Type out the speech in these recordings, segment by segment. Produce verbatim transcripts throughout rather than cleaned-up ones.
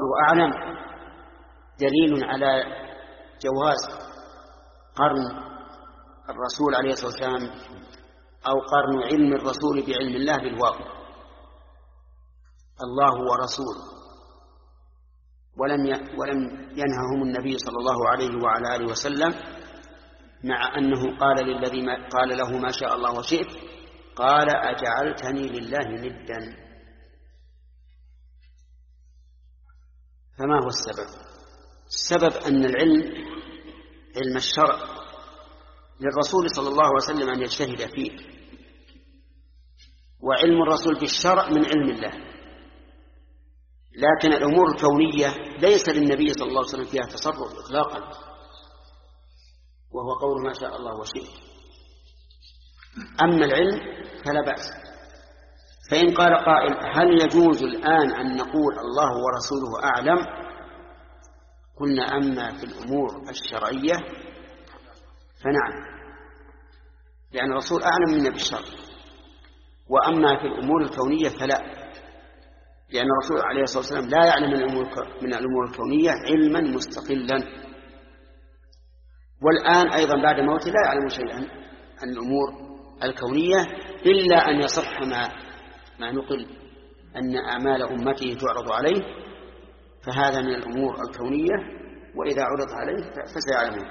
قولوا أعلم دليل على جواز قرن الرسول عليه الصلاة والسلام أو قرن علم الرسول بعلم الله بالواو، الله ورسول، ولم ولم ينههم النبي صلى الله عليه وعلى آله وسلم، مع أنه قال للذي ما قال له ما شاء الله وشئت، قال أجعلتني لله ندا. فما هو السبب؟ السبب أن العلم علم الشرع للرسول صلى الله عليه وسلم أن يجتهد فيه، وعلم الرسول بالشرع من علم الله، لكن الأمور الكونية ليس للنبي صلى الله عليه وسلم فيها تصرف إطلاقا، وهو قول ما شاء الله وشئت. أما العلم فلا بأس. فإن قال قائل هل يجوز الآن أن نقول الله ورسوله أعلم؟ قلنا أما في الأمور الشرعية فنعم، لأن الرسول أعلم منا بالشرع، وأما في الأمور الكونية فلا، لأن الرسول عليه الصلاة والسلام لا يعلم من الأمور الكونية علما مستقلا، والآن أيضا بعد موته لا يعلم شيئا عن الأمور الكونية إلا أن يصح ما, ما نقل أن أعمال أمته تعرض عليه، فهذا من الأمور الكونية، وإذا عرض عليه فسيعلمه.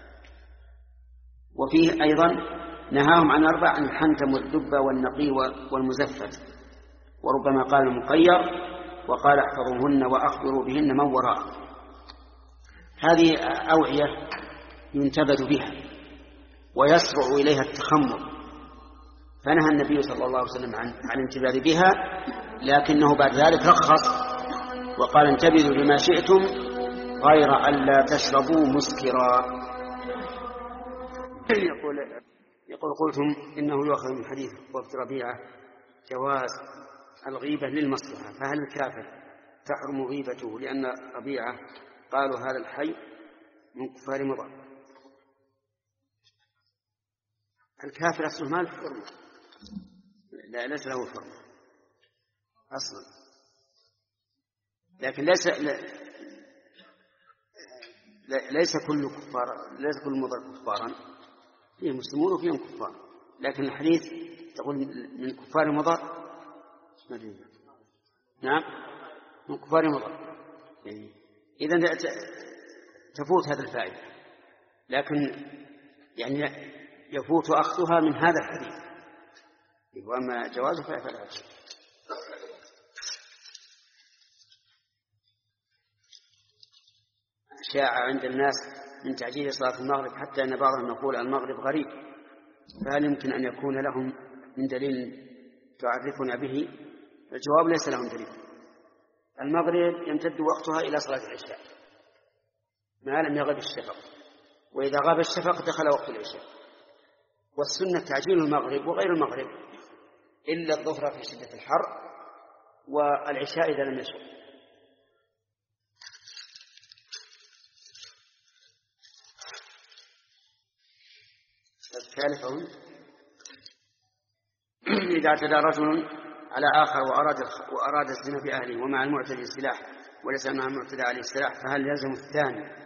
وفيه أيضا نهاهم عن أربع: عن الحنتم والدب والنقي والمزفت، وربما قال المقير، وقال احفظوهن وأخبروا بهن من وراء. هذه أوعية ينتبذ بها ويسرع إليها التخمر، فنهى النبي صلى الله عليه وسلم عن الانتباذ بها، لكنه بعد ذلك رخص وقال انتبذوا لما شئتم غير أن لا تشربوا مسكرا. يقول, يقول قلتم إنه يؤخذ من حديث وفد ربيعة جواز الغيبة للمصلحة، فهل الكافر تحرم غيبته لأن ربيعة قالوا هذا الحي من كفار مضر؟ الكافر أصله ما له حرمة، لا ليس له حرمة أصلا، لكن ليس ليس كل كفار ليس كل مضر كفارا، فيه مسلمون وفيهم كفار، لكن الحديث تقول من كفار مضر. نعم من كفار مضر، إذن تفوت هذا الفائدة، لكن يعني يفوت أخذها من هذا الحديث، وأما جوازه فلا شيء. شاع عند الناس من تعجيل صلاة المغرب حتى أن بعضهم يقول المغرب غريب، فهل يمكن أن يكون لهم من دليل تعرفنا به؟ الجواب ليس لهم دليل. المغرب يمتد وقتها إلى صلاة العشاء ما لم يغب الشفق، وإذا غاب الشفق دخل وقت العشاء، والسنة تعجيل المغرب وغير المغرب إلا الظهر في شدة الحر والعشاء إذا لم يشق. الثالث إذا اعتدى رجل على آخر وأراد وأراد الزنا بأهله ومع المعتدي السلاح وليس مع المعتدى عليه السلاح، فهل يلزم الثاني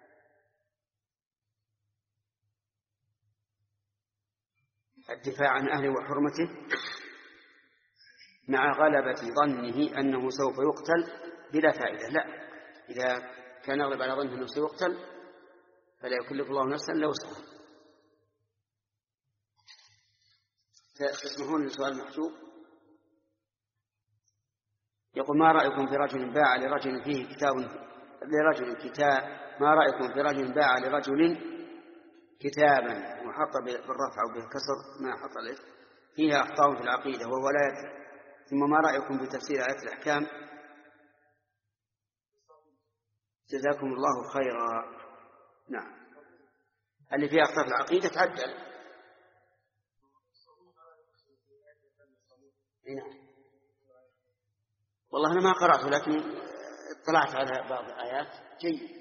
الدفاع عن أهله وحرمته مع غلبة ظنه أنه سوف يقتل بلا فائدة؟ لا، إذا كان يغلب على ظنه أنه سيقتل فلا يكلف الله نفسا إلا وسعها. تسمحون لسؤال محجوب؟ يقول ما رأيكم في رجل باع لرجل فيه كتاب لرجل كتاب ما رأيكم في رجل باع لرجل كتابا وحط بالرفع وبالكسر ما حط الإثم فيها أخطاء في العقيدة وهو لا يدري، ثم ما رأيكم بتفسير آيات الأحكام؟ جزاكم الله خيرا. نعم، اللي فيها أخطاء في العقيدة تعدل. نعم والله أنا ما قرأته لكن اطلعت على بعض الآيات جيد،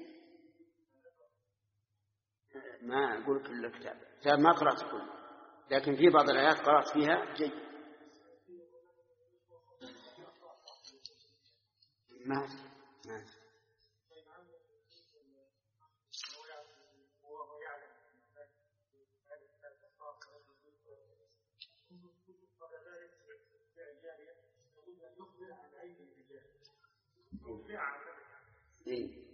ما أقول كل الكتاب كتاب ما قرأت كله، لكن في بعض الآيات قرأت فيها جيد. ما ما إيه؟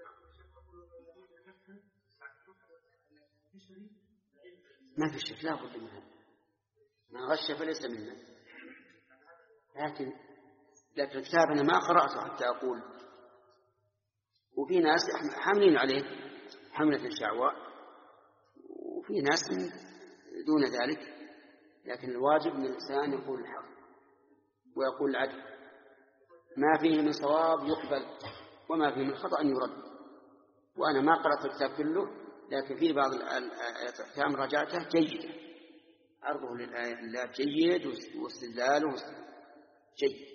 ما في شك لا بد منها، ما غش فليس منا. لكن لكن الكتاب أنا ما قرأته حتى أقول، وفي ناس حاملين عليه حملة شعواء وفي ناس دون ذلك، لكن الواجب من الإنسان يقول الحق ويقول العدل، ما فيه من صواب يقبل وما فيه من خطأ يرد. وأنا ما قرأت الكتاب كله، لكن في بعض الآيات الأحكام راجعته جيدة، عرضه للآيات الله جيد واستدلاله جيد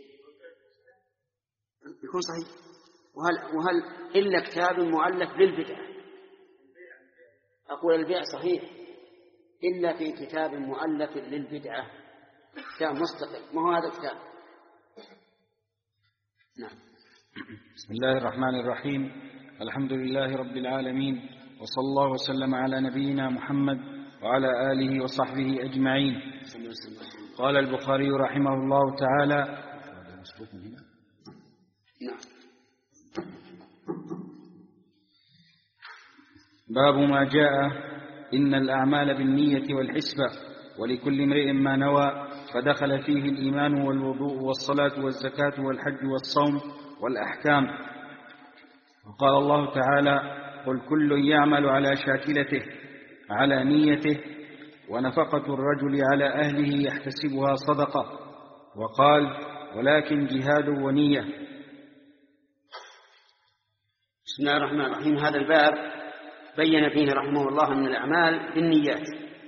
يكون صحيح. وهل, وهل إلا كتاب مؤلف للبدعة؟ أقول البيع صحيح إلا في كتاب مؤلف للبدعة، كتاب مستقل، ما هو هذا الكتاب. نعم. بسم الله الرحمن الرحيم، الحمد لله رب العالمين، وصلى الله وسلم على نبينا محمد وعلى آله وصحبه أجمعين. قال البخاري رحمه الله تعالى: باب ما جاء إن الأعمال بالنية والحسبة ولكل امرئ ما نوى، فدخل فيه الإيمان والوضوء والصلاة والزكاة والحج والصوم والأحكام. وقال الله تعالى: قل كل يعمل على شاكلته على نيته، ونفقة الرجل على أهله يحتسبها صدقة. وقال: ولكن جهاد ونية. بسم الله الرحمن الرحيم. هذا الباب بين فيه رحمه الله أن الأعمال بالنيات،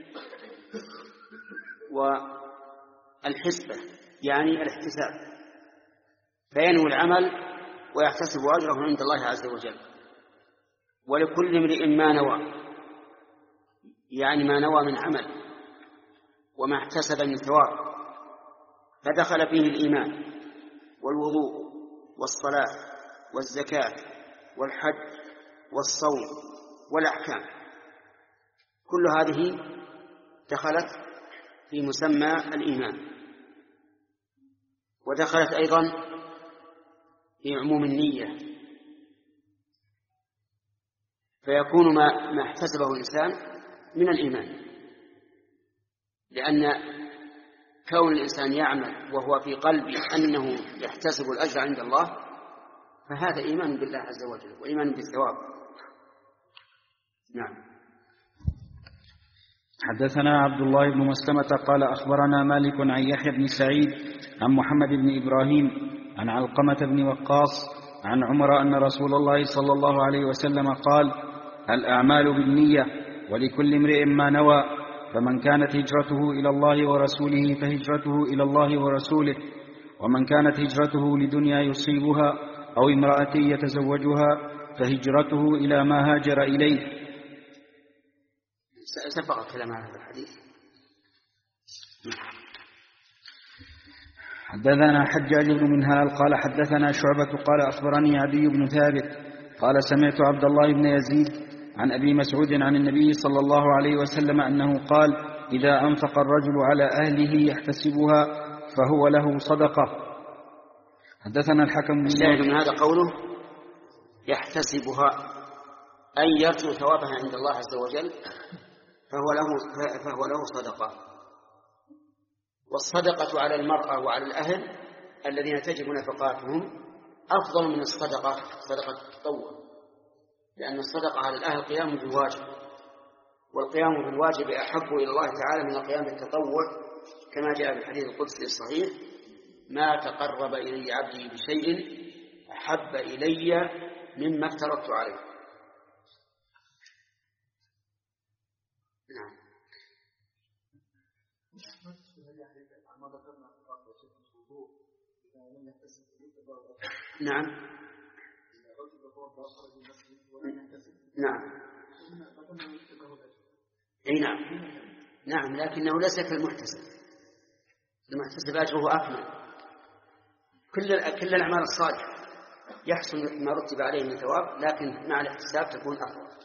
والحسبة يعني الاحتساب، فينوي العمل ويحتسب أجره عند الله عز وجل. ولكل امرئ ما نوى، يعني ما نوى من عمل وما احتسب من ثواب. فدخل فيه الإيمان والوضوء والصلاة والزكاة والحج والصوم والأحكام، كل هذه دخلت في مسمى الإيمان، ودخلت أيضا في عموم النية، فيكون ما, ما احتسبه الإنسان من الإيمان، لأن كون الإنسان يعمل وهو في قلبه أنه يحتسب الأجر عند الله، فهذا إيمان بالله عز وجل وإيمان بالثواب. نعم. حدثنا عبد الله بن مسلمة قال أخبرنا مالك عن يحيى بن سعيد عن محمد بن إبراهيم عن علقمة بن وقاص عن عمر أن رسول الله صلى الله عليه وسلم قال: الأعمال بالنية ولكل امرئ ما نوى، فمن كانت هجرته إلى الله ورسوله فهجرته إلى الله ورسوله، ومن كانت هجرته لدنيا يصيبها أو امرأة يتزوجها فهجرته إلى ما هاجر إليه. سبق كلام هذا الحديث. حدثنا حجاج بن منهال قال حدثنا شعبة قال أخبرني عدي بن ثابت قال سمعت عبد الله بن يزيد عن أبي مسعود عن النبي صلى الله عليه وسلم أنه قال: إذا أنفق الرجل على أهله يحتسبها فهو له صدقة. حدثنا الحكم. الشاهد من هذا قوله يحتسبها، أي يرجو ثوابها عند الله عز وجل، فهو له, فهو له صدقة. والصدقة على المرأة وعلى الأهل الذين تجب نفقاتهم أفضل من الصدقة صدقة التطوع، لأن الصدقة على الأهل قيام بالواجب، والقيام بالواجب أحب إلى الله تعالى من القيام بالتطوع، كما جاء في الحديث القدسي الصحيح: ما تقرب إلي عبدي بشيء أحب إلي مما افترضت عليه. نعم. نعم. نعم. أي نعم. نعم، لكنه ليس كالمحتسب. المحتسب أجره أكمل. كل كل الأعمال الصالحة يحصل ما رتب عليه من ثواب، لكن مع الاحتساب تكون أفضل.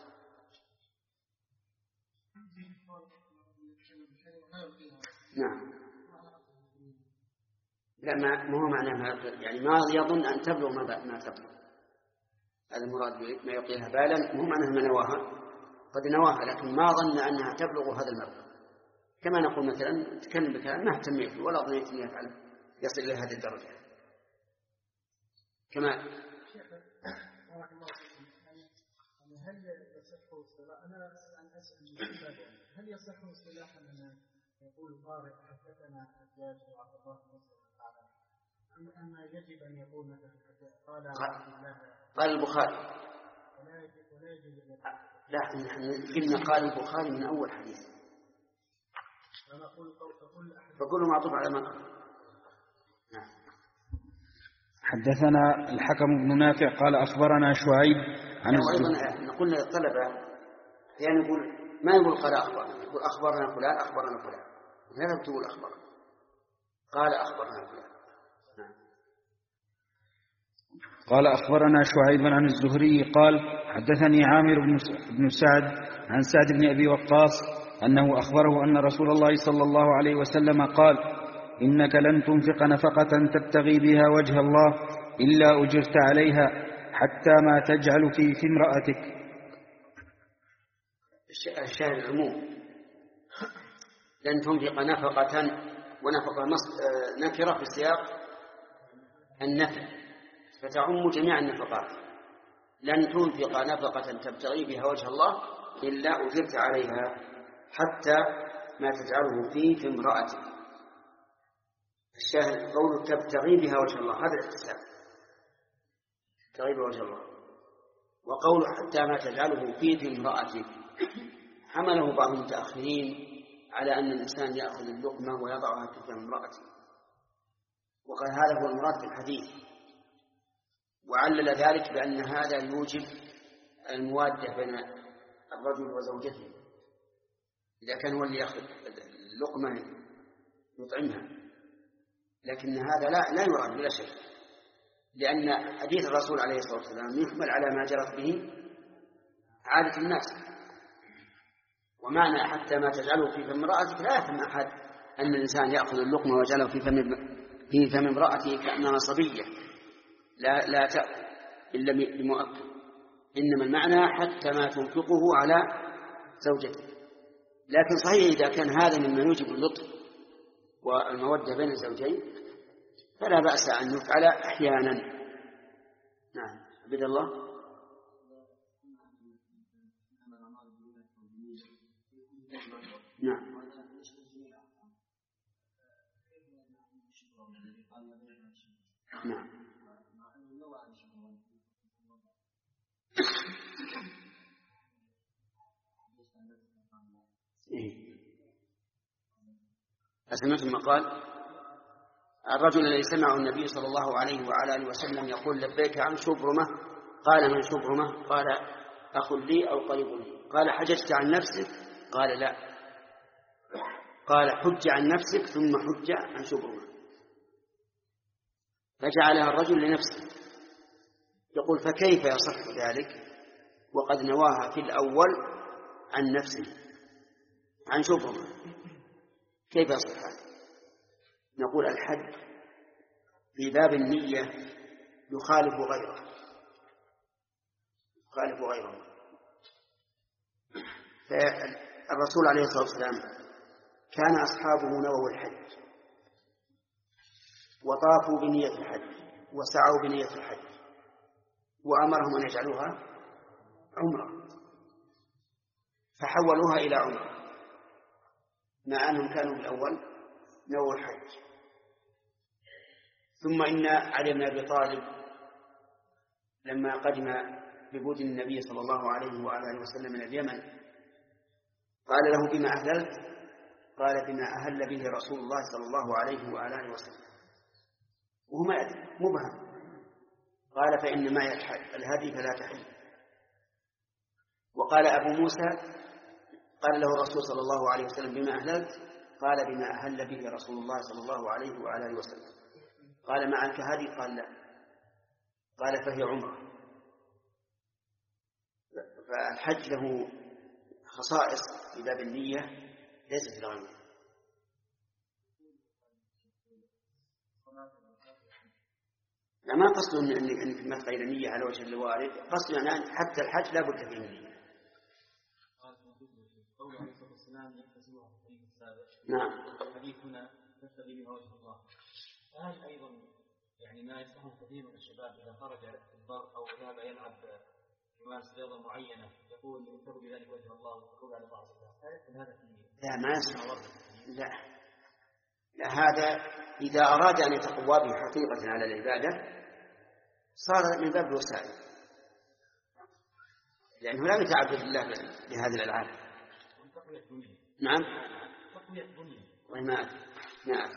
نعم. ما هو معناه ما يعني ما يظن أن تبلغ ما, ما تبلغ. هذا المراد ما يعطيها بالا، مو معناه ما نواها، قد نواها لكن ما ظن أنها تبلغ هذا المبلغ. كما نقول مثلا تكلم بكلام ما اهتميت ولا ظنيت أن يفعل يصل إلى هذه الدرجة. كما هل يصح اصطلاحا أنا أسأل هل يصح اصطلاحا أن يقول القارئ حدثنا حجاج وعبد الله بن أما يجب أن يقول مثلا قال قال البخاري؟ لا، نحن قلنا قال البخاري من أول حديث، فكل معطوف على ما قال. نعم. حدثنا الحكم بن نافع قال أخبرنا شعيب عن أيضا نقول للطلبة يعني يقول ما يقول قال أخبرنا، يقول أخبرنا فلان أخبرنا فلان، لا تقول أخبرنا، قال أخبرنا فلان. قال أخبرنا شعيب عن الزهري قال حدثني عامر بن سعد عن سعد بن أبي وقاص أنه أخبره أن رسول الله صلى الله عليه وسلم قال إنك لن تنفق نفقة تبتغي بها وجه الله إلا أجرت عليها حتى ما تجعل في في امرأتك. الشاهد العموم، لن تنفق نفقة، ونفقة نكرة في سياق النفي فتعم جميع النفقات. لن تنفق نفقة تبتغي بها وجه الله إلا أجرت عليها حتى ما تجعله فيه في امرأتك. الشاهد قوله تبتغي بها وجه الله هذا الاحتساب، تبتغي بها وجه الله، وقوله حتى ما تجعله فيه في امرأتك حمله بعض المتأخرين على أن الإنسان يأخذ اللقمة ويضعها في فم امرأته، وقال هذا هو المراد في الحديث، وعلل ذلك بأن هذا يوجب الموادة بين الرجل وزوجته إذا كان هو اللي يأخذ اللقمة يطعمها، لكن هذا لا لا يراد بلا شك، لأن حديث الرسول عليه الصلاة والسلام يحمل على ما جرت به عادة الناس. ومعنى حتى ما تجعله في فم امرأتك لا يفهم أحد أن الإنسان يأخذ اللقمة ويجعله في فم في فم امرأته كأنها صبية لا لا تأكل إلا بمؤكل، إنما المعنى حتى ما تنفقه على زوجته. لكن صحيح إذا كان هذا مما يوجب اللطف والمودة بين الزوجين فلا بأس أن يفعل أحيانا. نعم. عبد الله. نعم. نعم. إيه. أسمعت ما قال الرجل الذي سمعه النبي صلى الله عليه وعلى آله وسلم يقول لبيك عن شبرمة، قال من شبرمة؟ قال أخ لي أو قريب لي. قال حججت عن نفسك؟ قال لا. قال حج عن نفسك ثم حج عن شبرمة، فجعلها الرجل لنفسه. يقول فكيف يصح ذلك وقد نواها في الأول عن نفسه عن شبرمة؟ كيف يصح هذا؟ نقول الحج في باب النية يخالف غيره، يخالف غيره. فالرسول عليه الصلاة والسلام كان أصحابه نووا الحج وطافوا بنية الحج وسعوا بنية الحج وأمرهم أن يجعلوها عمرة فحولوها إلى عمرة، مع أنهم كانوا بالأول نووا الحج. ثم إن علي بن أبي طالب لما قدم ببودن النبي صلى الله عليه وآله وسلم من اليمن قال له بما أهللت؟ قال بما أهل به رسول الله صلى الله عليه وآله وسلم، وهو ما يدري مبهم. قال فإن معي الهدي فلا تحل. وقال أبو موسى قال له الرسول صلى الله عليه وسلم بما أهللت؟ قال بما أهل به رسول الله صلى الله عليه وآله وسلم. قال معك هدي؟ قال لا. قال فهي عمرة. فالحج له خصائص في باب النية ليست في الغير. لا، ما قصده أن ما غير نية على وجه الوارد، قصده أن حتى الحج لا بد فيه من نية. نعم. الحديث هنا تبتغي بها وجه الله، فهل أيضا يعني ما يفهمه كثير من الشباب إذا خرج الضر أو ذهب يلعب يمارس رياضة معينة يقول يبتغي بذلك وجه الله ويقول على بعض الناس هذا فيه؟ لا، ما يصح. لا لا، هذا إذا أراد أن يتقوى به حقيقة على العبادة صار من باب الوسائل، لأنه لا يتعبد الله بهذه الألعاب. نعم. وما نعم.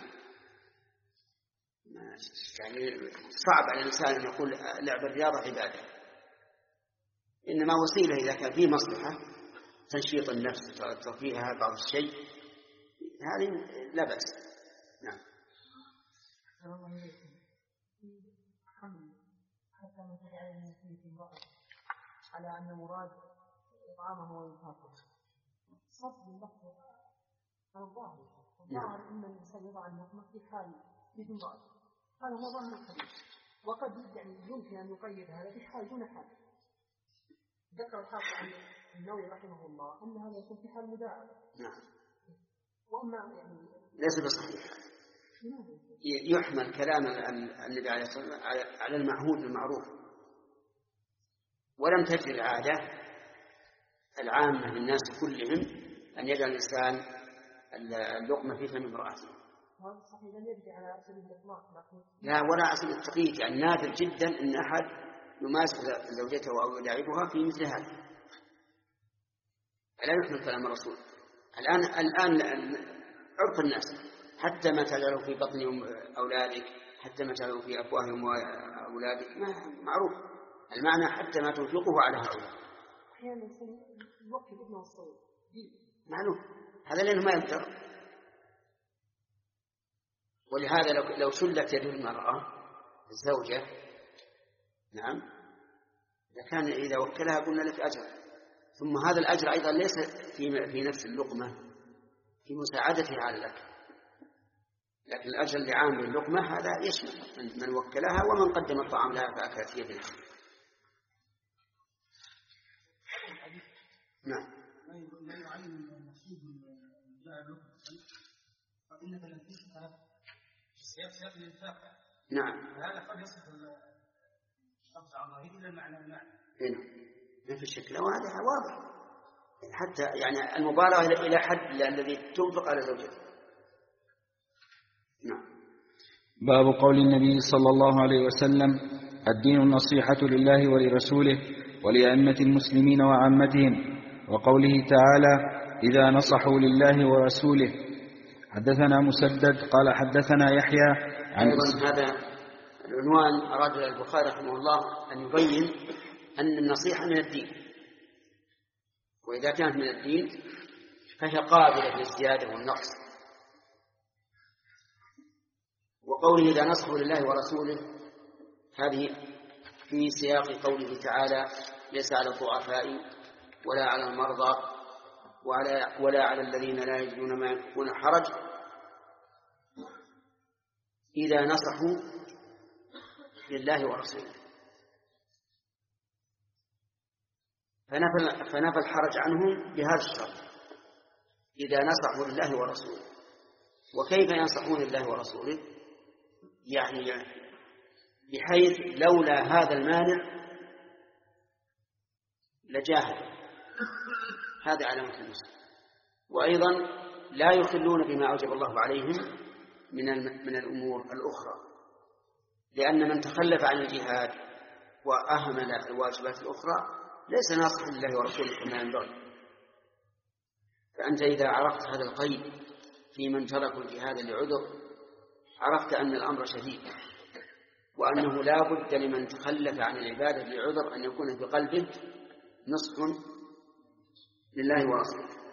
يعني صعب على الإنسان أن يقول لعب الرياضة عبادة، إنما وسيلة إذا كان فيه مصلحة تنشيط النفس ترفيهها بعض الشيء، هذه لا بأس. نعم. حتى من تجعل في امرأة على أن مراد إطعامه وإنفاقه صرف اللفظ عن الظاهر، الظاهر أن الإنسان يضع اللقمة في حال في امرأة، هذا هو ظاهر الحديث، وقد يعني يمكن أن يقيد هذا بحال دون حال. ذكر الحافظ عن النووي رحمه الله أن هذا يكون في حال مداعبة. نعم. وأما يعني ليس بصحيح. يحمل كلام النبي عليه الصلاة والسلام على المعهود المعروف، ولم تجد العادة العامة للناس كلهم أن يجعل الإنسان اللقمة في فم امرأته. لا، ولا على سبيل التقييد، يعني نادر جدا أن أحد يماسك زوجته أو يلاعبها في مثل هذا. لا يحمل كلام الرسول. الآن الآن عرف الناس حتى ما تجعله في بطن أولادك، حتى ما تجعله في أفواههم وأولادك، ما معروف المعنى، حتى ما تنفقه على هؤلاء. أحيانا يوكل ابنه الصغير معلوم هذا لأنه ما يقدر. ولهذا لو لو شلت يد المرأة الزوجة، نعم، لكان إذا وكلها قلنا لك أجر، ثم هذا الأجر أيضا ليس في في نفس اللقمة، في مساعدتها على الأكل، لكن الأجر اللي عام باللقمة هذا يشمل من وكلها ومن قدم الطعام لها فأكلت في يدها. نعم. لا يعين المقصود من جاء لقمة فإنك لم تشرك سياق الإنفاق. نعم. هذا قد يصف اللفظ على ظاهره إلى المعنى المعنى. ما في شك، وهذا واضح حتى يعني المبالغة إلى حد الذي تنفق على زوجته. نعم. باب قول النبي صلى الله عليه وسلم: الدين النصيحة لله ولرسوله ولأئمة المسلمين وعامتهم، وقوله تعالى: إذا نصحوا لله ورسوله. حدثنا مسدد قال حدثنا يحيى عن أيضا هذا العنوان أراد البخاري رحمه الله أن يبين أن النصيحة من الدين، وإذا كانت من الدين فهي قابلة للزيادة والنقص. وقوله إذا نصحوا لله ورسوله هذه في سياق قوله تعالى: ليس على الضعفاء ولا على المرضى ولا, ولا على الذين لا يجدون ما ينفقون حرج إذا نصحوا لله ورسوله، فنفى, فنفى الحرج عنهم بهذا الشرط: إذا نصحوا لله ورسوله. وكيف ينصحون لله ورسوله؟ يعني بحيث لولا هذا المانع لجاهدوا، هذا علامة المسلم. وأيضا لا يخلون بما أوجب الله عليهم من من الأمور الأخرى، لأن من تخلف عن الجهاد وأهمل الواجبات الأخرى ليس ناصحا لله ورسوله كما ينبغي. فأنت إذا عرفت هذا القيد في من تركوا الجهاد لعذر عرفت أن الأمر شديد، وأنه لا بد لمن تخلف عن العبادة لعذر أن يكون في قلبه نصح لله ورسوله.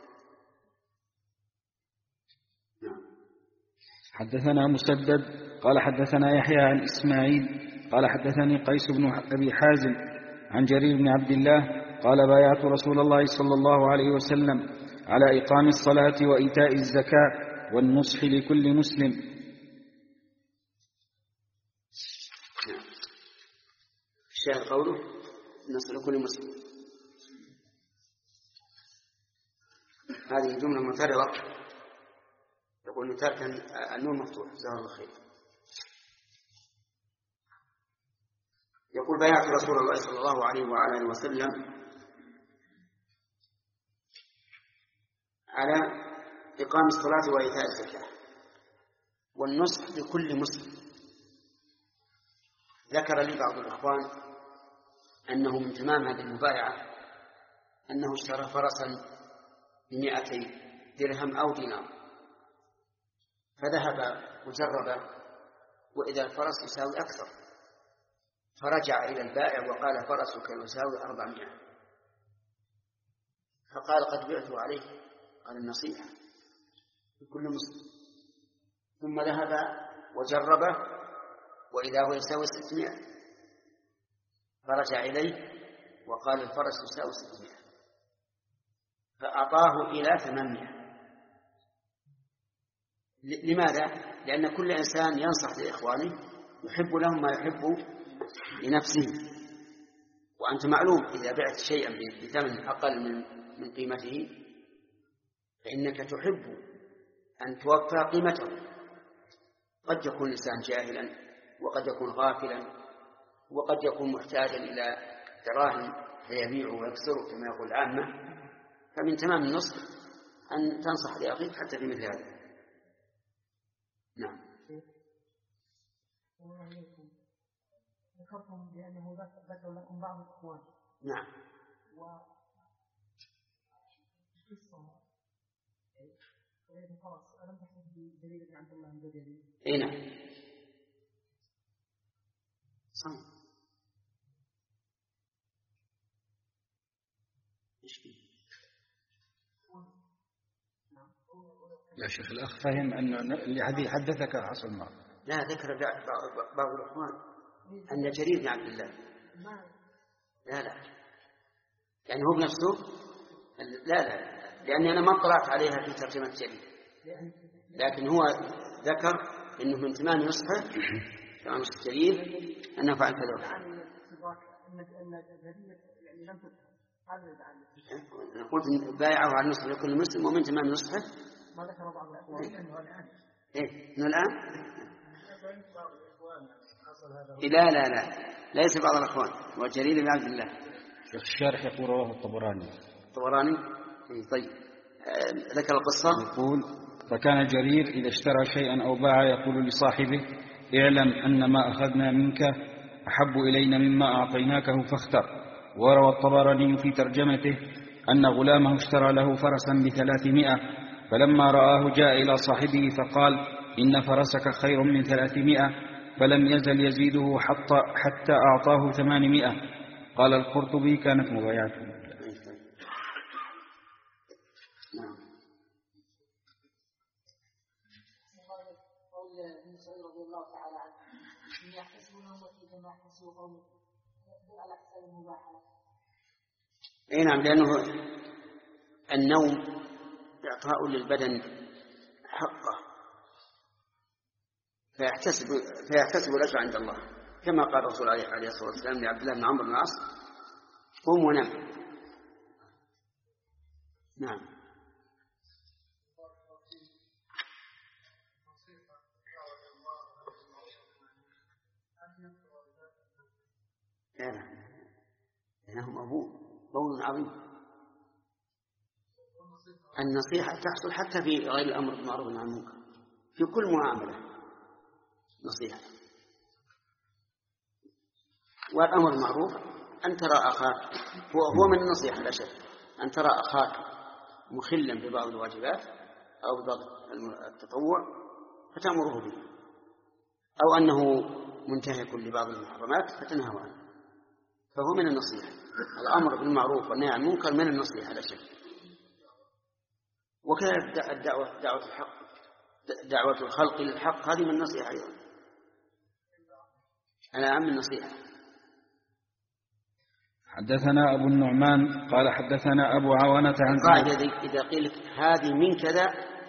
حدثنا مسدد قال حدثنا يحيى عن إسماعيل قال حدثني قيس بن أبي حازم عن جرير بن عبد الله قال: بايعت رسول الله صلى الله عليه وسلم على إقام الصلاة وإيتاء الزكاة والنصح لكل مسلم. الشاهد قوله النصر لكل مسلم. هذه جملة معترضة، يقول تارك النور مفتوح جزاه الله خير. يقول بايعت رسول الله صلى الله عليه وعلى اله وسلم على إقام الصلاة وإيتاء الزكاة والنصح لكل مسلم. ذكر لي بعض الإخوان أنه من تمام هذه المبايعة أنه اشترى فرسا بمئتي درهم أو دينار، فذهب وجرب وإذا الفرس يساوي أكثر، فرجع إلى البائع وقال فرسك يساوي أربعمائة، فقال قد بعت عليه. قال النصيحة لكل مسلم. ثم ذهب وجربه وإذا هو يساوي ستمائة، فرجع إليه وقال الفرس يساوي ستمائة، فأعطاه إلى ثمانمائة. لماذا؟ لأن كل إنسان ينصح لإخوانه يحب لهم ما يحب لنفسه، وأنت معلوم إذا بعت شيئا بثمن أقل من من قيمته فإنك تحب أن توفى قيمته. قد يكون الإنسان جاهلا، وقد يكون غافلا، وقد يكون محتاجا إلى دراهم فيبيع ويكسر كما يقول العامة. فمن تمام النصح أن تنصح لأخيك حتى في مثل هذا. نعم. ذكرتم بأنه ذكر لكم بعض الإخوان. نعم. و خلاص ألم تحدث بدليل ابن عبد الله البجلي؟ إيه نعم. صحيح. إيش فيه؟ يا شيخ الأخ فهم أن الذي حدثك حصل معه. لا، ذكر بعض الإخوان أن جرير بن عبد الله. لا لا يعني هو بنفسه. لا لا لأني أنا ما اطلعت عليها في ترجمة جرير، لكن هو ذكر أنه من تمام نصحه تمام نصح جرير أنه فعل كذا. أنا قلت بايعه على النصح لكل مسلم ومن تمام نصحه. ما ذكر بعض الإخوان إنه الآن. إيه إنه الآن؟ لا لا لا ليس بعض الأخوان، وجرير بن عبد الله. شيخ الشارح يقول رواه الطبراني. الطبراني إيه طيب. آه ذكر القصة. يقول فكان جرير إذا اشترى شيئا أو باع يقول لصاحبه اعلم أن ما أخذنا منك أحب إلينا مما أعطيناكه فاختر. وروى الطبراني في ترجمته أن غلامه اشترى له فرسا بثلاثمائة، فلما رآه جاء إلى صاحبه فقال إن فرسك خير من ثلاثمائة، فلم يزل يزيده حتى, حتى أعطاه ثمانمائة. قال القرطبي كانت مبايعته. اي نعم، لأنه النوم إعطاء للبدن حقه فيحتسب فيحتسب الأجر عند الله، كما قال الرسول عليه الصلاة والسلام لعبد الله بن عمرو بن العاص قم ونم. نعم. نعم إنهم أبوه قول عظيم. النصيحة تحصل حتى في غير الأمر بالمعروف والنهي عن المنكر، في كل معاملة نصيحة. والأمر معروف أن ترى أخاك هو, هو من النصيحة لا شك، أن ترى أخاك مخلا ببعض الواجبات أو ببعض التطوع فتأمره به، أو أنه منتهك لبعض المحرمات فتنهى عنه، فهو من النصيحة. الأمر بالمعروف والنهي عن المنكر من النصيحة لا شك. وكذلك الدعوة دعوة الحق دعوة الخلق للحق هذه من النصيحة أيضا. أنا أعم النصيحة. حدثنا أبو النعمان قال حدثنا أبو عوانة عن القاعدة إذا قيل لك هذه من كذا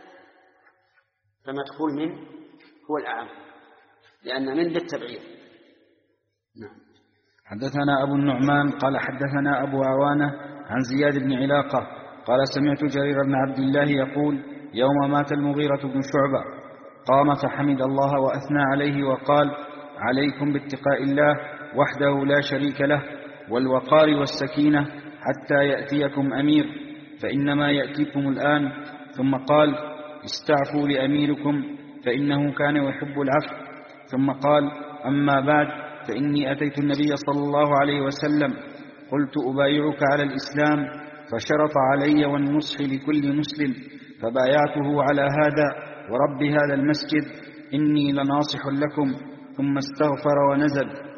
فمدخول من هو الأعم، لأن من للتبعير. نعم. حدثنا أبو النعمان قال حدثنا أبو عوانة عن زياد بن علاقة قال سمعت جرير بن عبد الله يقول يوم مات المغيرة بن شعبة قام فحمد الله وأثنى عليه وقال عليكم باتقاء الله وحده لا شريك له والوقار والسكينة حتى يأتيكم أمير فإنما يأتيكم الآن. ثم قال استعفوا لأميركم فإنه كان يحب العفو. ثم قال أما بعد فإني أتيت النبي صلى الله عليه وسلم قلت أبايعك على الإسلام فشرط علي والنصح لكل مسلم فبايعته على هذا ورب هذا المسجد إني لناصح لكم. ثم استغفر ونزل.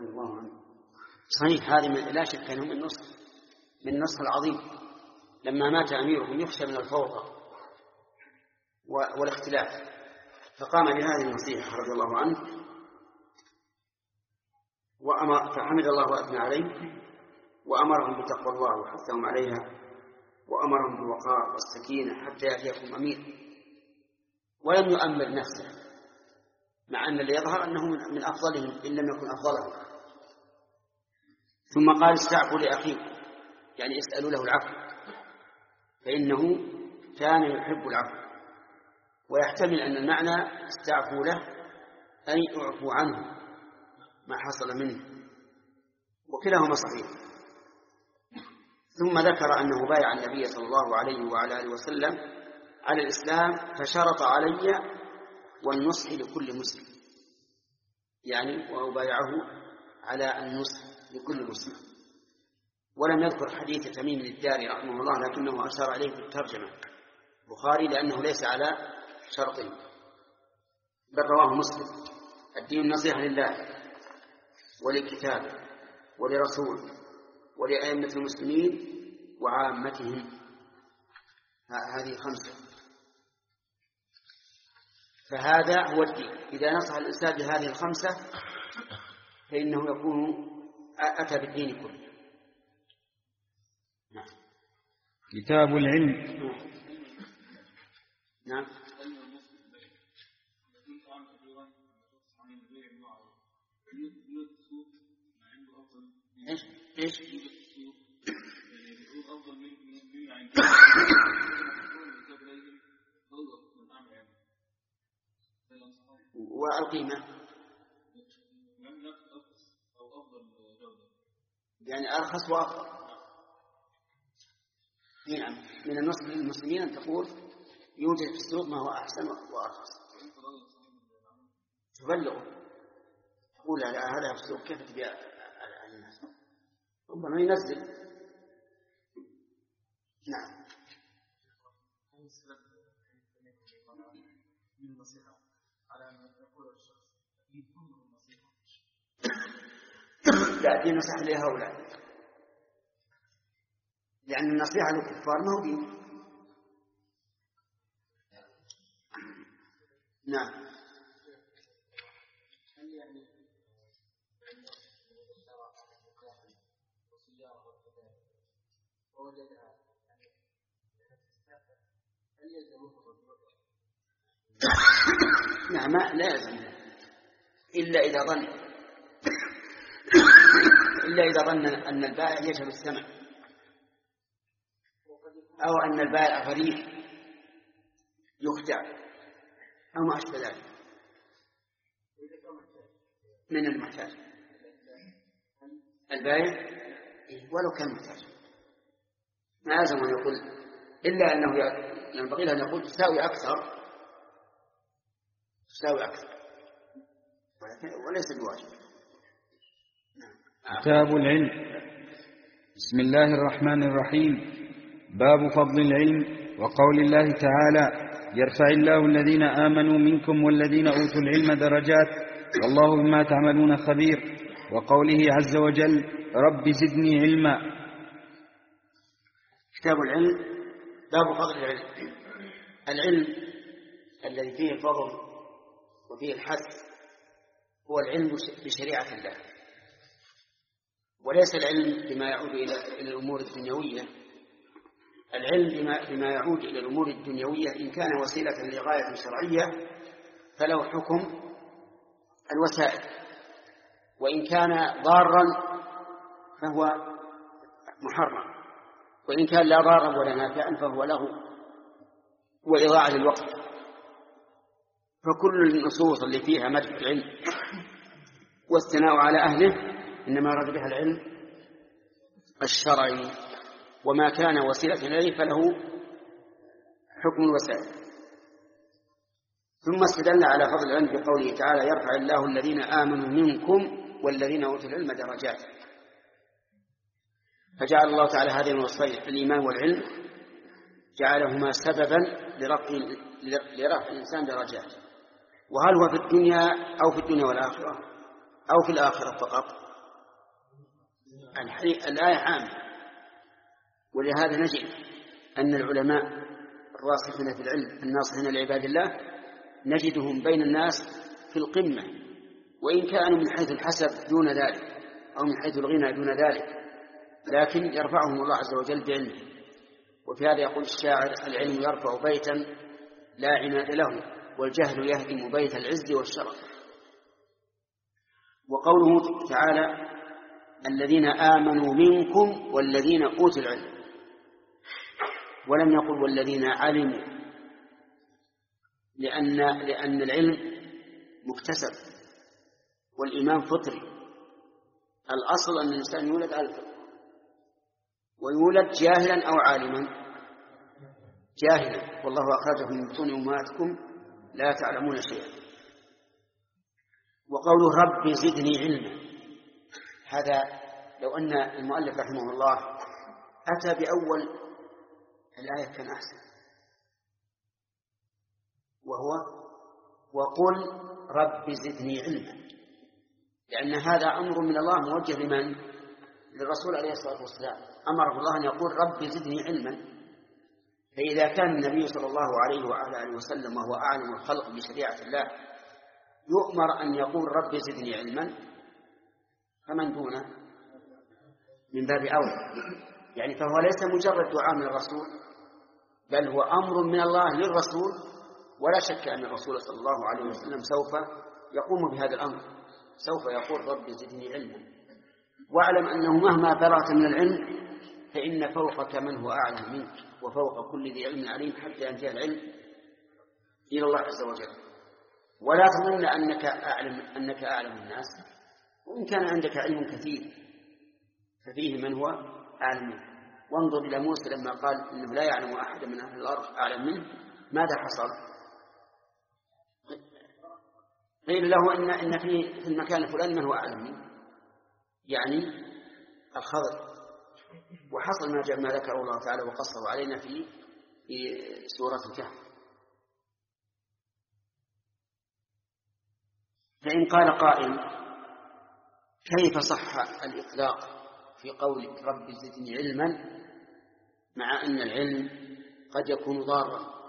صحيح هذه لا شك أنه من نصح من النصح العظيم. لما مات أميرهم يخشى من الفوضى والاختلاف فقام بهذه النصيحة رضي الله عنه وأمر فحمد الله وأثنى عليه وأمرهم بتقوى الله وحثهم عليها وأمرهم بالوقار والسكينة حتى يأتيكم أمير ولم يؤمر نفسه مع أن اللي يظهر أنه من أفضلهم إن لم يكن أفضلهم. ثم قال استعفوا لأخيكم يعني اسألوا له العفو فإنه كان يحب العفو. ويحتمل أن المعنى استعفوا له أي اعفوا عنه ما حصل منه وكلاهما صحيح. ثم ذكر أنه بايع النبي صلى الله عليه وعلى آله وسلم على الإسلام فشرط علي والنصح لكل مسلم يعني وأبايعه على النصح لكل مسلم. ولم يذكر حديث تميم الداري رحمه الله لكنه أشار عليه في الترجمة البخاري لأنه ليس على شرط بل رواه مسلم. الدين النصيحة لله ولكتابه ولرسوله ولأئمة المسلمين وعامتهم هذه خمسة. فهذا هو الدين. إذا نصح الإنسان بهذه الخمسة فإنه يكون أتى بالدين كله. نعم. كتاب العلم. نعم. ايش ايش والقيمة يعني أرخص وأفضل. نعم من النصح للمسلمين أن تقول يوجد في السوق ما هو أحسن وأرخص تبلغه تقول هذا في السوق كيف تبيع على الناس ربما ينزل. نعم. لا دين نصح لهؤلاء لأن النصيحة للكفار ما هو دين. نعم. نعم لا يلزم إلا إذا ظن إلا إذا ظن أن البائع يشهد الثمن أو أن البائع غريب يخدع أو ما أشبه ذلك من المحتاج. البائع ولو كان محتاج ما لازم أن يقول إلا أنه ينبغي له أن يقول تساوي أكثر تساوي أكثر وليس بواجب. كتاب العلم. بسم الله الرحمن الرحيم. باب فضل العلم وقول الله تعالى يرفع الله الذين آمنوا منكم والذين أوتوا العلم درجات والله بما تعملون خبير. وقوله عز وجل رب زدني علما. كتاب العلم. باب فضل العلم. العلم الذي فيه الفضل وفيه الحث هو العلم بشريعة الله وليس العلم بما يعود إلى الأمور الدنيوية. العلم بما, بما يعود إلى الأمور الدنيوية إن كان وسيلة لغاية شرعية فله حكم الوسائل وإن كان ضارا فهو محرم، وإن كان لا ضارا ولا نافعا فهو لغو وإضاعة للوقت. فكل النصوص اللي فيها مدح العلم والثناء على أهله إنما أراد بها العلم الشرعي، وما كان وسيلة إليه فله حكم الوسائل. ثم استدل على فضل العلم بقوله تعالى: يرفع الله الذين آمنوا منكم والذين أوتوا العلم درجات. فجعل الله تعالى هذين الوصفين الإيمان والعلم جعلهما سببا لرفع لرفع الإنسان درجات. وهل هو في الدنيا أو في الدنيا والآخرة أو في الآخرة فقط؟ الآية عامة. ولهذا نجد أن العلماء الراسخين في العلم الناصحين لعباد الله نجدهم بين الناس في القمة، وإن كانوا من حيث الحسب دون ذلك أو من حيث الغنى دون ذلك، لكن يرفعهم الله عز وجل بعلمه. وفي هذا يقول الشاعر: العلم يرفع بيتا لا عناد له، والجهل يهدم بيت العز والشرف. وقوله تعالى: الذين آمنوا منكم والذين أوتوا العلم، ولم يقل والذين علموا، لأن, لأن العلم مكتسب والإيمان فطري. الأصل أن الإنسان يولد على الفطرة، ويولد جاهلا أو عالما. جاهلا، والله أخرجكم من بطون أمهاتكم لا تعلمون شيئا. وقوله رب زدني علما، هذا لو أن المؤلف رحمه الله أتى بأول الآية كان أحسن، وهو وقل رب زدني علما، لأن هذا أمر من الله موجه لمن؟ للرسول عليه الصلاة والسلام. أمره الله أن يقول رب زدني علما. فإذا كان النبي صلى الله عليه وعلى آله وسلم وهو أعلم الخلق بشريعة الله يؤمر أن يقول رب زدني علما، فمن دونه من باب أولى. يعني فهو ليس مجرد دعاء من الرسول، بل هو أمر من الله للرسول، ولا شك أن الرسول صلى الله عليه وسلم سوف يقوم بهذا الأمر، سوف يقول رب زدني علما. واعلم أنه مهما بلغت من العلم فإن فوقك من هو أعلم منك، وفوق كل ذي علم عليم، حتى ينتهي العلم إلى الله عز وجل. ولا تظن أنك أعلم أنك أعلم الناس، وإن كان عندك علم كثير ففيه من هو أعلم منك. وانظر إلى موسى لما قال إنه لا يعلم أحد من أهل الأرض أعلم منه، ماذا حصل؟ قيل له إن إن في في المكان الفلاني من هو أعلم منه، يعني الخضر. وحصل ما جاء ما ذكره الله تعالى وقصه علينا في في سورة الكهف. فإن قال قائل: كيف صح الإطلاق في قول رب زدني علما مع أن العلم قد يكون ضارا؟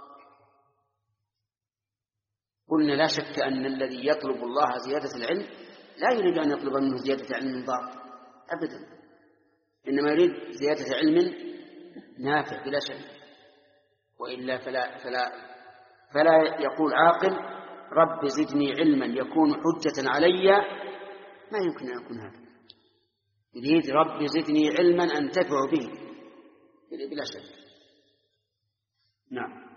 قلنا لا شك أن الذي يطلب الله زيادة العلم لا يريد أن يطلب منه زيادة علم ضار أبدا، إنما يريد زيادة علم نافع بلا شك. وإلا فلا, فلا, فلا يقول عاقل رب زدني علما يكون حجة علي، ما يمكن أن يكون هذا. يريد رب زدني علما أنتفع به بلا شك. نعم.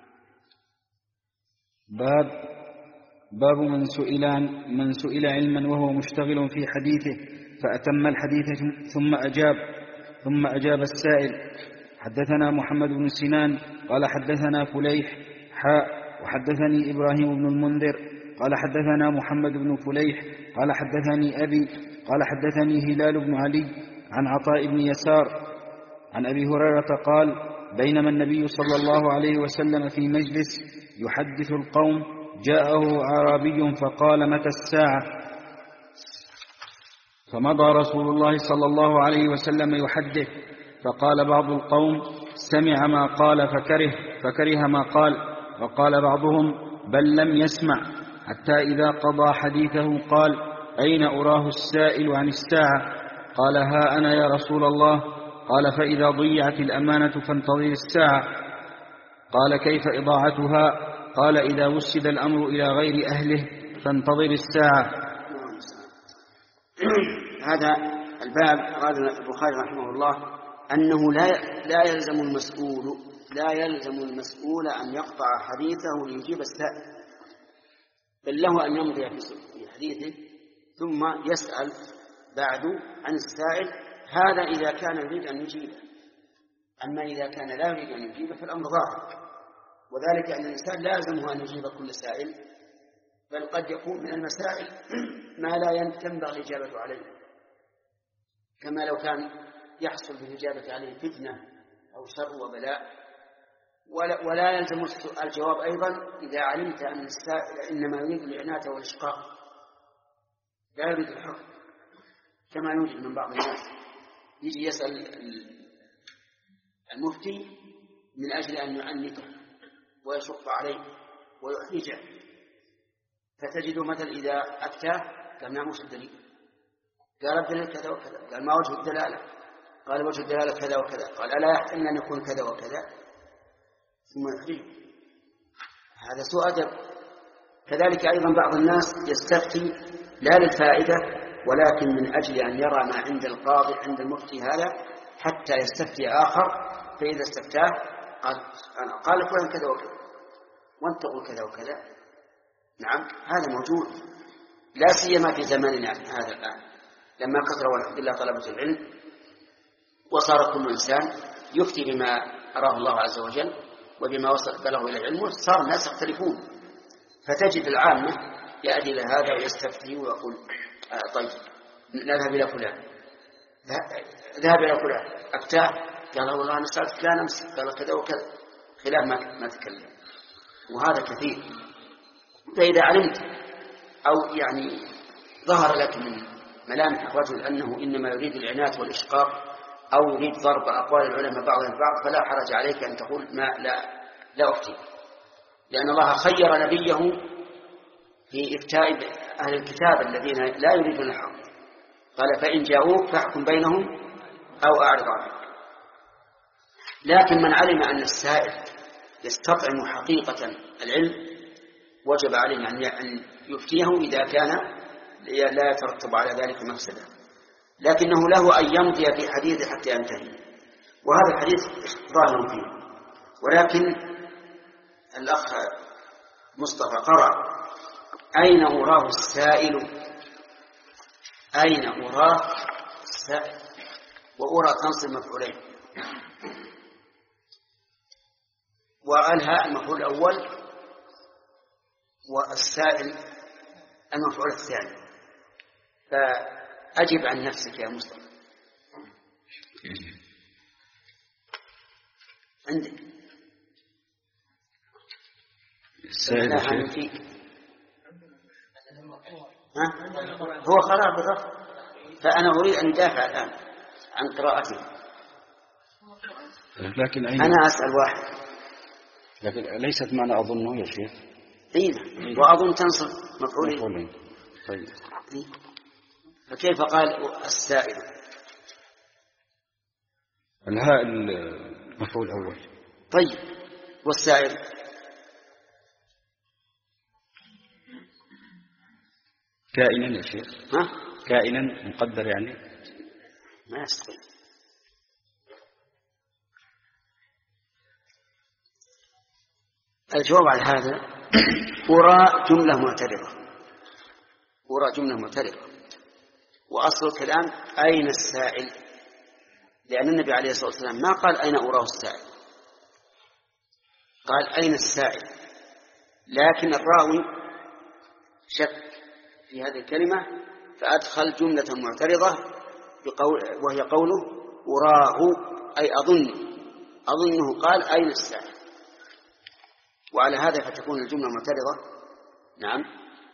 باب باب من سئل من سئل علما وهو مشتغل في حديثه فأتم الحديث ثم أجاب ثم أجاب السائل. حدثنا محمد بن سنان قال حدثنا فليح حاء وحدثني إبراهيم بن المنذر قال حدثنا محمد بن فليح قال حدثني أبي قال حدثني هلال بن علي عن عطاء بن يسار عن أبي هريرة قال: بينما النبي صلى الله عليه وسلم في مجلس يحدث القوم جاءه أعرابي فقال: متى الساعة؟ فمضى رسول الله صلى الله عليه وسلم يحدث، فقال بعض القوم: سمع ما قال فكره فكره ما قال، وقال بعضهم: بل لم يسمع، حتى إذا قضى حديثه قال: أين أراه السائل عن الساعة؟ قال: ها أنا يا رسول الله. قال: فإذا ضيعت الأمانة فانتظر الساعة. قال: كيف إضاعتها؟ قال: إذا وسد الأمر إلى غير أهله فانتظر الساعة. هذا الباب أراد البخاري رحمه الله أنه لا لا يلزم المسؤول لا يلزم المسؤول أن يقطع حديثه ليجيب السائل، بل له أن يمضي في حديثه ثم يسأل بعد عن السائل، هذا إذا كان يريد أن يجيبه. أما إذا كان لا يريد أن يجيبه فالأمر ظاهر، وذلك أن الإنسان لا يلزمه أن يجيب كل سائل، بل قد يكون من المسائل ما لا ينبغي الإجابة عليه، كما لو كان يحصل بالإجابة عليه فتنة أو شر وبلاء. ولا يلزم الجواب أيضا إذا علمت أن السائل إنما يريد العنات والإشقاق، لا يريد الحق، كما يوجد من بعض الناس يجي يسأل المفتي من أجل أن يعنته ويشق عليه ويحرجه، فتجد مثلا إذا أفتاه قال ما وجه الدليل؟ قال الدليل كذا وكذا، قال ما وجه الدلالة؟ قال وجه الدلالة كذا وكذا، قال ألا يحتمل أن يكون كذا وكذا، ثم يحرجه. هذا سوء أدب. كذلك أيضا بعض الناس يستفتي لا للفائدة ولكن من أجل أن يرى ما عند القاضي عند المفتي هذا حتى يستفتي آخر، فإذا استفتاه قال أنا قال فلان كذا وكذا وأنت تقول كذا وكذا. نعم هذا موجود، لا سيما في زماننا هذا الآن لما كثر والحمد لله طلبة العلم وصار كل إنسان يفتي بما أراه الله عز وجل وبما وصل له إلى العلم، صار الناس يختلفون، فتجد العامة يأتي إلى هذا ويستفتي ويقول آه طيب نذهب إلى فلان، ذهب إلى فلان أفتاه قال والله أنا سألت فلان أمس قال كذا وكذا، خلاف ما, ما تكلم، وهذا كثير. فإذا علمت أو يعني ظهر لك من ملامح الرجل أنه إنما يريد العنات والإشقاق أو يريد ضرب أقوال العلماء بعضهم البعض، فلا حرج عليك أن تقول ما لا لا أفتي، لأن الله خير نبيه في إفتاء أهل الكتاب الذين لا يريدون الحق، قال فإن جاءوك فاحكم بينهم أو أعرض عنهم. لكن من علم أن السائل يستطعم حقيقة العلم وجب عليه أن يفتيه إذا كان لا يترتب على ذلك مفسدة، لكنه له أن يمضي في حديث حتى ينتهي، وهذا الحديث ظاهر فيه. ولكن الأخ مصطفى قرأ أين أراه السائل، أين أراه السائل، وأرى تنصب مفعولين، وأنهى المفعول الأول والسائل المفعول الثاني. فأجب عن نفسك يا مصطفى. عندك السائل ها؟ هو قرأ بالرفع، فأنا أريد أن أدافع الآن عن قراءته. لكن أنا أسأل واحد، لكن ليست معنى أظنه يا شيخ. أين وأظن تنصب مفعولين. طيب فكيف قال السائل؟ الهاء المفعول الأول. طيب والسائل؟ كائنا يا شيخ. ها؟ كائنا مقدر يعني ما يستطيع. الجواب على هذا أرى جملة معترضة، أرى جملة معترضة، وأصل الكلام أين السائل، لأن النبي عليه الصلاة والسلام ما قال أين أراه السائل، قال أين السائل، لكن الراوي شك في هذه الكلمة فأدخل جملة معترضة بقول وهي قوله أراه أي أظن، أظنه قال أين السائل، وعلى هذا فتكون الجملة معترضة. نعم.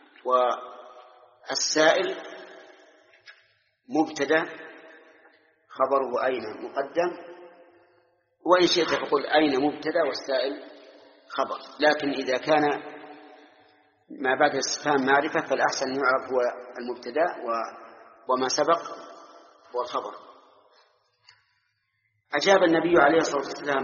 والسائل مبتدأ خبره أين مقدم، وإن شئت فقل أين مبتدأ والسائل خبر، لكن إذا كان ما بعد الاستفهام معرفة فالأحسن أن يعرف هو المبتدأ وما سبق هو الخبر. أجاب النبي عليه الصلاة والسلام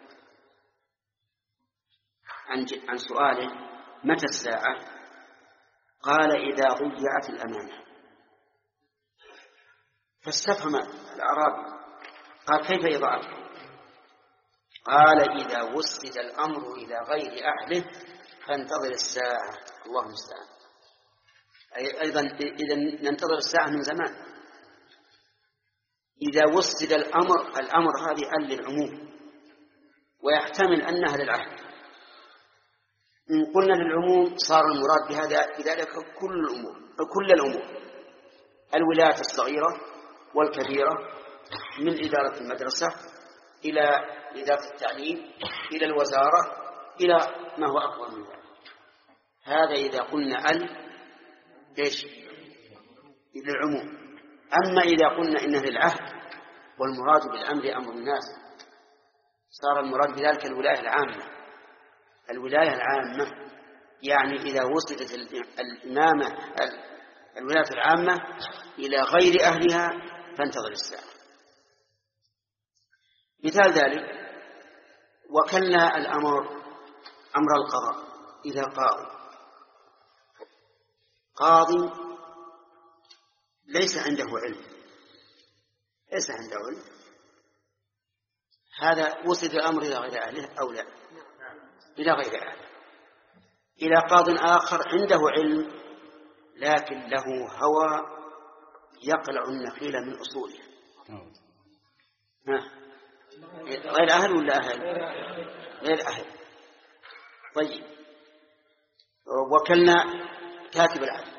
عن عن سؤاله متى الساعة؟ قال إذا ضيعت الأمانة. فاستفهم الأعرابي قال كيف إضاعته؟ قال إذا وسد الأمر إلى غير أهله فانتظر الساعة. الله المستعان. أيضا إذا ننتظر الساعة من زمان. إذا وسد الأمر، الأمر هذه أل للعموم ويحتمل أنها للعهد. إن قلنا للعموم صار المراد بهذا بذلك كل الأمور، كل الأمور، الولايات الصغيرة والكبيرة، من إدارة المدرسة إلى إدارة التعليم إلى الوزارة إلى ما هو أكبر من ذلك. هذا إذا قلنا ال إيش للعموم. أما إذا قلنا إنه للعهد والمراد بالأمر أمر الناس، صار المراد بذلك الولاية العامة. الولاية العامة يعني إذا وصلت الإمامة الولاية العامة إلى غير أهلها فانتظر الساعة. مثال ذلك وكلنا الأمر أمر القضاء إذا قاضي قاضي ليس عنده علم ليس عنده علم هذا وصل الأمر إلى غير أهله أو لا؟ إلى غير أهله. إلى قاض آخر عنده علم لكن له هوى يقلع النخيل من أصولها. ها. غير أهل ولا أهل؟ غير أهل. طيب وكلنا كاتب العدل،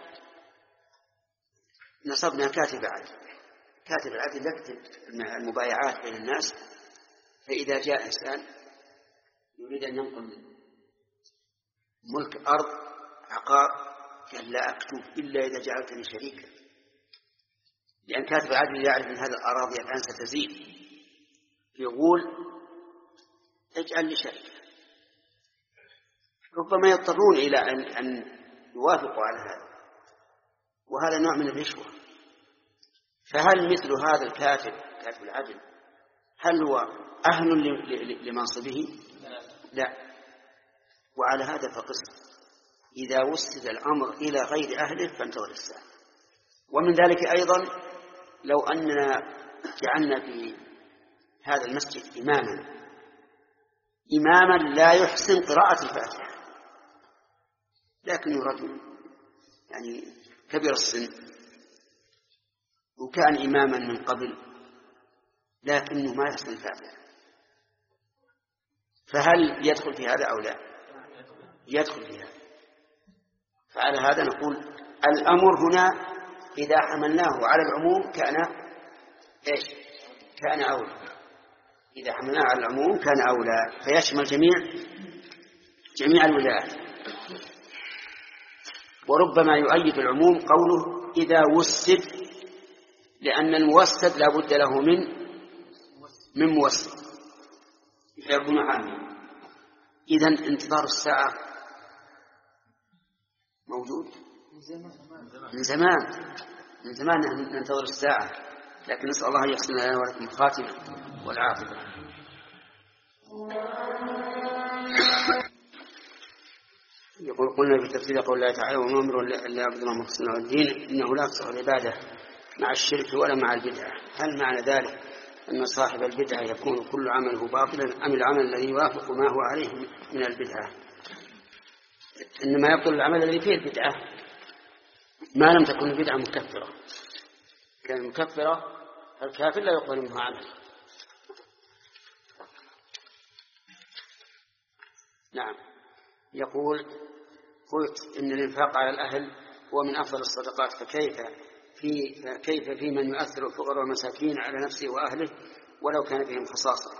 نصبنا كاتب عدل. كاتب العدل يكتب المبايعات بين الناس، فإذا جاء إنسان يريد أن ينقل ملك أرض عقار قال لا أكتب إلا إذا جعلتني شريكا، لأن كاتب العدل يعرف أن هذه الأراضي الآن ستزيد، يقول اجعل لي شريكا. ربما يضطرون إلى أن, أن يوافقوا على هذا، وهذا نوع من الرشوة. فهل مثل هذا الكاتب كاتب العدل هل هو أهل لمنصبه؟ لا. وعلى هذا فقس إذا وسد الأمر إلى غير أهله فانتظر الساعة. ومن ذلك أيضا لو أننا جعلنا في هذا المسجد إماما إماما لا يحسن قراءة الفاتحة، لكنه رجل يعني كبير السن وكان إماما من قبل لكنه ما يحسن الفاتحة، فهل يدخل في هذا أو لا؟ يدخل في هذا. فعلى هذا نقول الأمر هنا إذا حملناه على العموم كان إيش؟ كان أولى. إذا حملناه على العموم كان أولى، فيشمل جميع جميع الولايات. وربما يؤيد العموم قوله إذا وسد، لأن الموسد لا بد له من من موسد يكون عاما. إذن انتظار الساعة موجود من زمان من زمان ننتظر الساعة، لكن نسأل الله أن يحسن لنا ولكم الخاتمة والعاقبة. يقول قلنا في تفسير قول الله تعالى وما أمر إلا عبد الله مخلصين الدين إنه لا يقصر العبادة مع الشرك ولا مع البدعة. هل معنى ذلك أن صاحب البدعة يكون كل عمله باطلا أم العمل الذي يوافق ما هو عليه من البدعة؟ إنما يبطل العمل الذي فيه البدعة ما لم تكن البدعة مكفرة. كان مكفرة الكافر لا يقبل منه عمل. نعم. يقول قلت إن الإنفاق على الأهل هو من أفضل الصدقات، فكيف في كيف في من يؤثر الفقراء والمساكين على نفسه وأهله ولو كان بهم خصاصة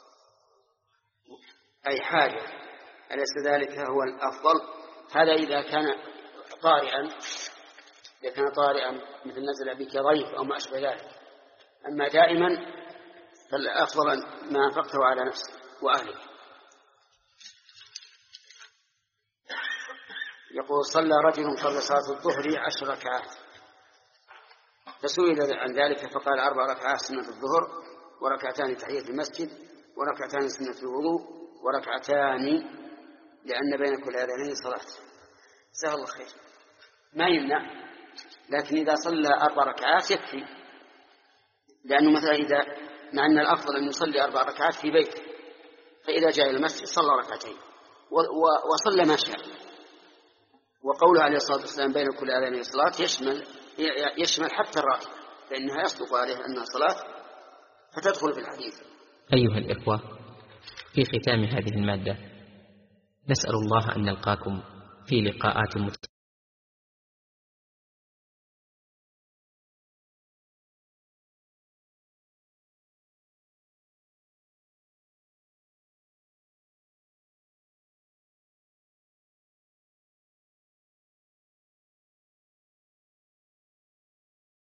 أي حاجة، أليس ذلك هو الأفضل؟ هذا إذا كان طارئا إذا كان طارئا مثل نزل بك ضيف أو ما أشبه ذلك. أما دائما فالأفضل ما أنفقته على نفسك وأهلك. يقول صلى رجل قبل صلاة الظهر عشر ركعات فسئل عن ذلك فقال أربع ركعات سنة الظهر وركعتان تحية المسجد وركعتان سنة الوضوء وركعتان لأن بين كل أذانين صلاة. سهل الله خير ما يمنع، لكن إذا صلى أربع ركعات يكفي لأنه مثلا إذا مع أن الأفضل أن يصلي أربع ركعات في بيته، فإذا جاء إلى المسجد صلى ركعتين وصلى ما شاء. وقوله عليه الصلاة والسلام بين كل أذان صلاة يشمل يشمل حتى الراتب، فإنها يصدق عليه أنها صلاة فتدخل في الحديث. أيها الإخوة، في ختام هذه المادة نسأل الله أن نلقاكم في لقاءات متعددة